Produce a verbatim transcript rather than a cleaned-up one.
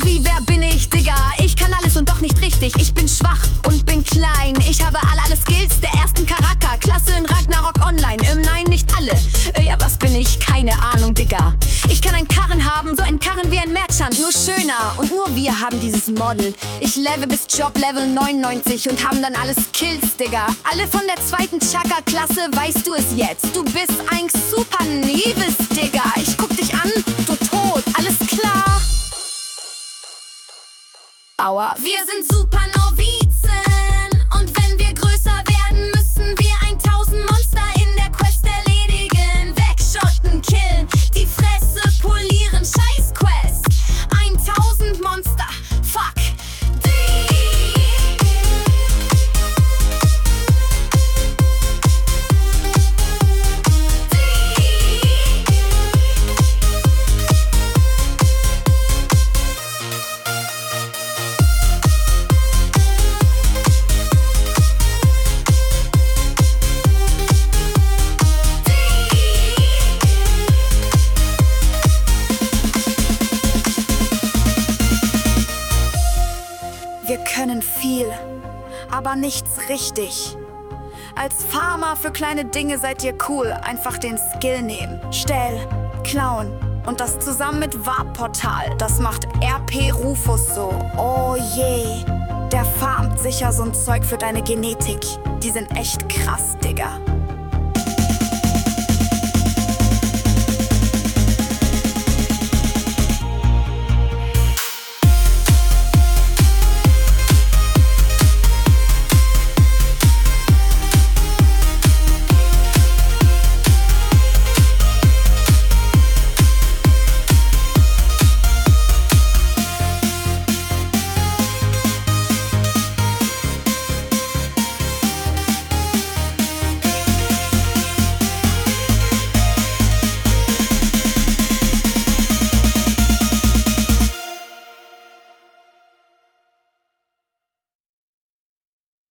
wie, wer bin ich, Digga? Ich kann alles und doch nicht richtig. Ich bin schwach und bin klein. Ich habe alle, alle Skills der ersten Charakterklasse in Ragnarok Online. Ähm, nein, nicht alle. Äh, ja, was bin ich? Keine Ahnung, Digga. Ich kann einen Karren haben, so einen Karren wie ein Merchant, nur schöner. Und nur wir haben dieses Model. Ich level bis Job Level neunundneunzig und haben dann alle Skills, Digga. Alle von der zweiten Chaka-Klasse, weißt du es jetzt? Du bist ein Super Nevis, Digga. Ich guck dich an, du tot, alles klar. Aua. Wir sind Super Novizen und wenn wir größer werden, müssen wir tausend Monster in der Quest erledigen. Wegschotten, killen, die Fresse polieren, scheiß Quest. tausend Monster, fuck die. Wir können viel, aber nichts richtig. Als Farmer für kleine Dinge seid ihr cool. Einfach den Skill nehmen, Stell, klauen und das zusammen mit Warp-Portal. Das macht R P Rufus so. Oh je, der farmt sicher so ein Zeug für deine Genetik. Die sind echt krass, Digga.